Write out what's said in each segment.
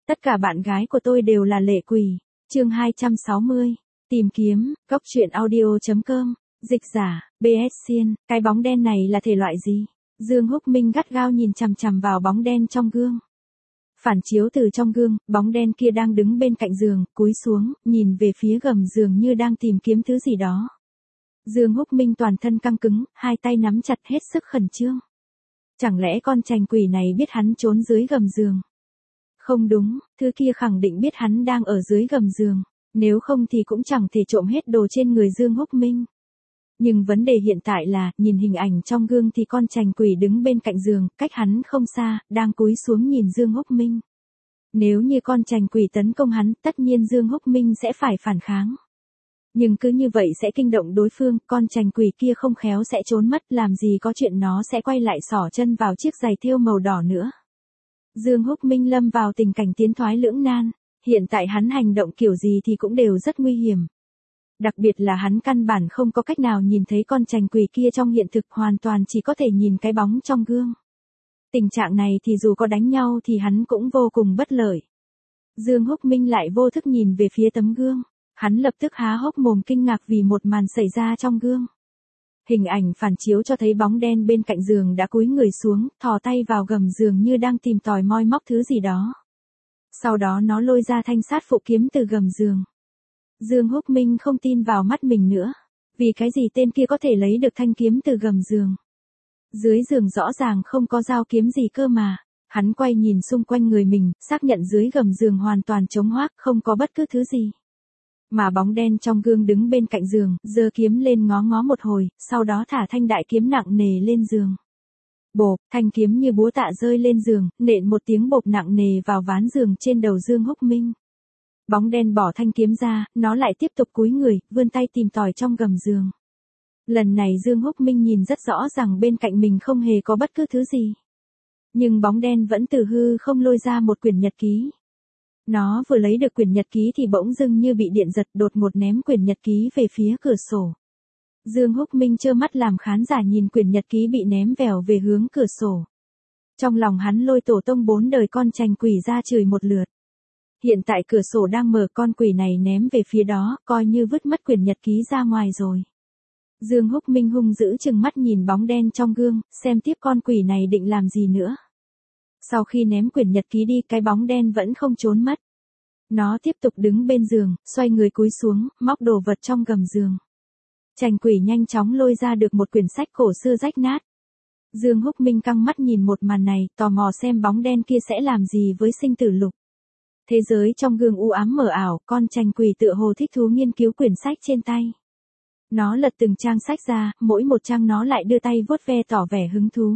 Tất cả bạn gái của tôi đều là lệ quỷ. Chương 260. Tìm kiếm, góc truyện audio.com. Dịch giả, BS Xiên, cái bóng đen này là thể loại gì? Dương Húc Minh gắt gao nhìn chằm chằm vào bóng đen trong gương. Phản chiếu từ trong gương, bóng đen kia đang đứng bên cạnh giường, cúi xuống, nhìn về phía gầm giường như đang tìm kiếm thứ gì đó. Dương Húc Minh toàn thân căng cứng, hai tay nắm chặt hết sức khẩn trương. Chẳng lẽ con trành quỷ này biết hắn trốn dưới gầm giường? Không đúng, thứ kia khẳng định biết hắn đang ở dưới gầm giường, nếu không thì cũng chẳng thể trộm hết đồ trên người Dương Húc Minh. Nhưng vấn đề hiện tại là, nhìn hình ảnh trong gương thì con trành quỷ đứng bên cạnh giường, cách hắn không xa, đang cúi xuống nhìn Dương Húc Minh. Nếu như con trành quỷ tấn công hắn, tất nhiên Dương Húc Minh sẽ phải phản kháng. Nhưng cứ như vậy sẽ kinh động đối phương, con trành quỷ kia không khéo sẽ trốn mất, làm gì có chuyện nó sẽ quay lại xỏ chân vào chiếc giày thêu màu đỏ nữa. Dương Húc Minh lâm vào tình cảnh tiến thoái lưỡng nan, hiện tại hắn hành động kiểu gì thì cũng đều rất nguy hiểm. Đặc biệt là hắn căn bản không có cách nào nhìn thấy con trành quỷ kia trong hiện thực, hoàn toàn chỉ có thể nhìn cái bóng trong gương. Tình trạng này thì dù có đánh nhau thì hắn cũng vô cùng bất lợi. Dương Húc Minh lại vô thức nhìn về phía tấm gương, hắn lập tức há hốc mồm kinh ngạc vì một màn xảy ra trong gương. Hình ảnh phản chiếu cho thấy bóng đen bên cạnh giường đã cúi người xuống, thò tay vào gầm giường như đang tìm tòi moi móc thứ gì đó. Sau đó nó lôi ra thanh sát phụ kiếm từ gầm giường. Dương Húc Minh không tin vào mắt mình nữa. Vì cái gì tên kia có thể lấy được thanh kiếm từ gầm giường? Dưới giường rõ ràng không có dao kiếm gì cơ mà. Hắn quay nhìn xung quanh người mình, xác nhận dưới gầm giường hoàn toàn trống hoác, không có bất cứ thứ gì. Mà bóng đen trong gương đứng bên cạnh giường, giơ kiếm lên ngó ngó một hồi, sau đó thả thanh đại kiếm nặng nề lên giường. Bộp, thanh kiếm như búa tạ rơi lên giường, nện một tiếng bộp nặng nề vào ván giường trên đầu Dương Húc Minh. Bóng đen bỏ thanh kiếm ra, nó lại tiếp tục cúi người, vươn tay tìm tòi trong gầm giường. Lần này Dương Húc Minh nhìn rất rõ rằng bên cạnh mình không hề có bất cứ thứ gì. Nhưng bóng đen vẫn từ hư không lôi ra một quyển nhật ký. Nó vừa lấy được quyển nhật ký thì bỗng dưng như bị điện giật, đột ngột ném quyển nhật ký về phía cửa sổ. Dương Húc Minh trơ mắt làm khán giả nhìn quyển nhật ký bị ném vèo về hướng cửa sổ. Trong lòng hắn lôi tổ tông 4 đời con trành quỷ ra chửi một lượt. Hiện tại cửa sổ đang mở, con quỷ này ném về phía đó, coi như vứt mất quyển nhật ký ra ngoài rồi. Dương Húc Minh hung dữ chừng mắt nhìn bóng đen trong gương, xem tiếp con quỷ này định làm gì nữa. Sau khi ném quyển nhật ký đi, cái bóng đen vẫn không trốn mất. Nó tiếp tục đứng bên giường, xoay người cúi xuống, móc đồ vật trong gầm giường. Trành quỷ nhanh chóng lôi ra được một quyển sách cổ xưa rách nát. Dương Húc Minh căng mắt nhìn một màn này, tò mò xem bóng đen kia sẽ làm gì với sinh tử lục. Thế giới trong gương u ám mờ ảo, con trành quỷ tựa hồ thích thú nghiên cứu quyển sách trên tay. Nó lật từng trang sách ra, mỗi một trang nó lại đưa tay vuốt ve tỏ vẻ hứng thú.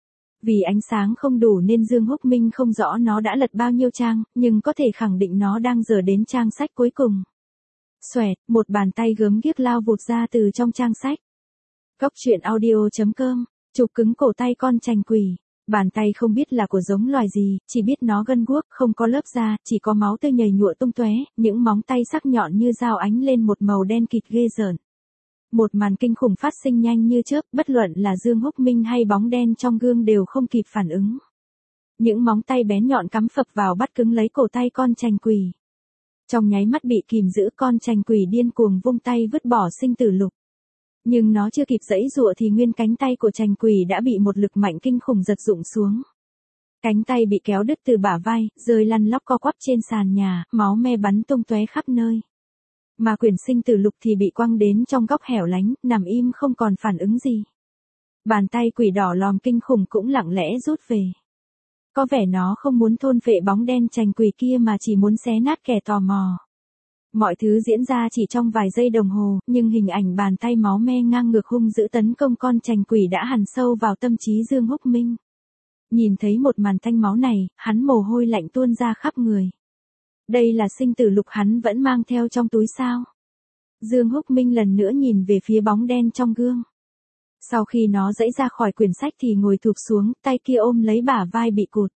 Vì ánh sáng không đủ nên Dương Húc Minh không rõ nó đã lật bao nhiêu trang, nhưng có thể khẳng định nó đang dở đến trang sách cuối cùng. Xoẹt, một bàn tay gớm ghiếc lao vụt ra từ trong trang sách. Góc truyện audio.com, chụp cứng cổ tay con trành quỷ. Bàn tay không biết là của giống loài gì, chỉ biết nó gân guốc, không có lớp da, chỉ có máu tươi nhầy nhụa tung tóe, những móng tay sắc nhọn như dao ánh lên một màu đen kịt ghê rợn. Một màn kinh khủng phát sinh nhanh như chớp, bất luận là Dương Húc Minh hay bóng đen trong gương đều không kịp phản ứng. Những móng tay bén nhọn cắm phập vào bắt cứng lấy cổ tay con trành quỷ. Trong nháy mắt bị kìm giữ, con trành quỷ điên cuồng vung tay vứt bỏ sinh tử lục. Nhưng nó chưa kịp giãy giụa thì nguyên cánh tay của trành quỷ đã bị một lực mạnh kinh khủng giật rụng xuống. Cánh tay bị kéo đứt từ bả vai, rơi lăn lóc co quắp trên sàn nhà, máu me bắn tung tóe khắp nơi. Mà quyển sinh tử lục thì bị quăng đến trong góc hẻo lánh, nằm im không còn phản ứng gì. Bàn tay quỷ đỏ lòm kinh khủng cũng lặng lẽ rút về. Có vẻ nó không muốn thôn phệ bóng đen trành quỷ kia mà chỉ muốn xé nát kẻ tò mò. Mọi thứ diễn ra chỉ trong vài giây đồng hồ, nhưng hình ảnh bàn tay máu me ngang ngược hung dữ tấn công con trành quỷ đã hằn sâu vào tâm trí Dương Húc Minh. Nhìn thấy một màn tanh máu này, hắn mồ hôi lạnh tuôn ra khắp người. Đây là sinh tử lục hắn vẫn mang theo trong túi sao? Dương Húc Minh lần nữa nhìn về phía bóng đen trong gương. Sau khi nó giãy ra khỏi quyển sách thì ngồi thụp xuống, tay kia ôm lấy bả vai bị cụt.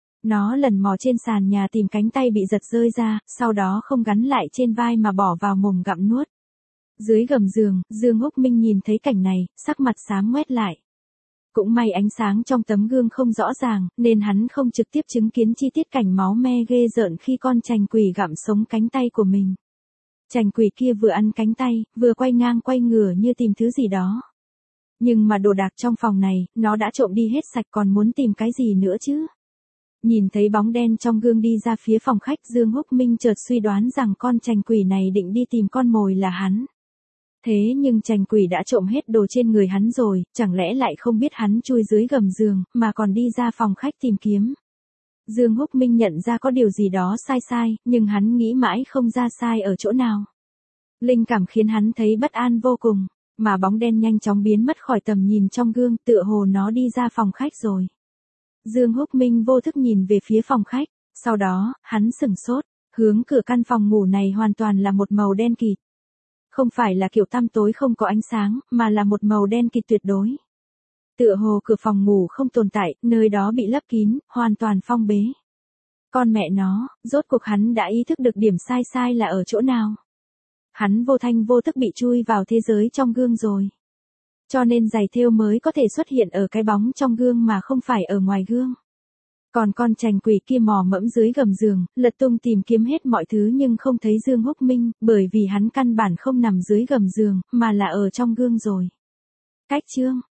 Nó lần mò trên sàn nhà tìm cánh tay bị giật rơi ra, sau đó không gắn lại trên vai mà bỏ vào mồm gặm nuốt. Dưới gầm giường, Dương Húc Minh nhìn thấy cảnh này, sắc mặt xám ngoét lại. Cũng may ánh sáng trong tấm gương không rõ ràng, nên hắn không trực tiếp chứng kiến chi tiết cảnh máu me ghê rợn khi con trành quỷ gặm sống cánh tay của mình. Trành quỷ kia vừa ăn cánh tay, vừa quay ngang quay ngửa như tìm thứ gì đó. Nhưng mà đồ đạc trong phòng này, nó đã trộm đi hết sạch, còn muốn tìm cái gì nữa chứ? Nhìn thấy bóng đen trong gương đi ra phía phòng khách, Dương Húc Minh chợt suy đoán rằng con trành quỷ này định đi tìm con mồi là hắn. Thế nhưng trành quỷ đã trộm hết đồ trên người hắn rồi, chẳng lẽ lại không biết hắn chui dưới gầm giường, mà còn đi ra phòng khách tìm kiếm. Dương Húc Minh nhận ra có điều gì đó sai, nhưng hắn nghĩ mãi không ra sai ở chỗ nào. Linh cảm khiến hắn thấy bất an vô cùng, mà bóng đen nhanh chóng biến mất khỏi tầm nhìn trong gương, tựa hồ nó đi ra phòng khách rồi. Dương Húc Minh vô thức nhìn về phía phòng khách, sau đó, hắn sửng sốt, hướng cửa căn phòng ngủ này hoàn toàn là một màu đen kịt. Không phải là kiểu tăm tối không có ánh sáng, mà là một màu đen kịt tuyệt đối. Tựa hồ cửa phòng ngủ không tồn tại, nơi đó bị lấp kín, hoàn toàn phong bế. Con mẹ nó, rốt cuộc hắn đã ý thức được điểm sai là ở chỗ nào. Hắn vô thanh vô thức bị chui vào thế giới trong gương rồi. Cho nên giày thêu mới có thể xuất hiện ở cái bóng trong gương mà không phải ở ngoài gương. Còn con trành quỷ kia mò mẫm dưới gầm giường, lật tung tìm kiếm hết mọi thứ nhưng không thấy Dương Húc Minh, bởi vì hắn căn bản không nằm dưới gầm giường, mà là ở trong gương rồi. Cách chương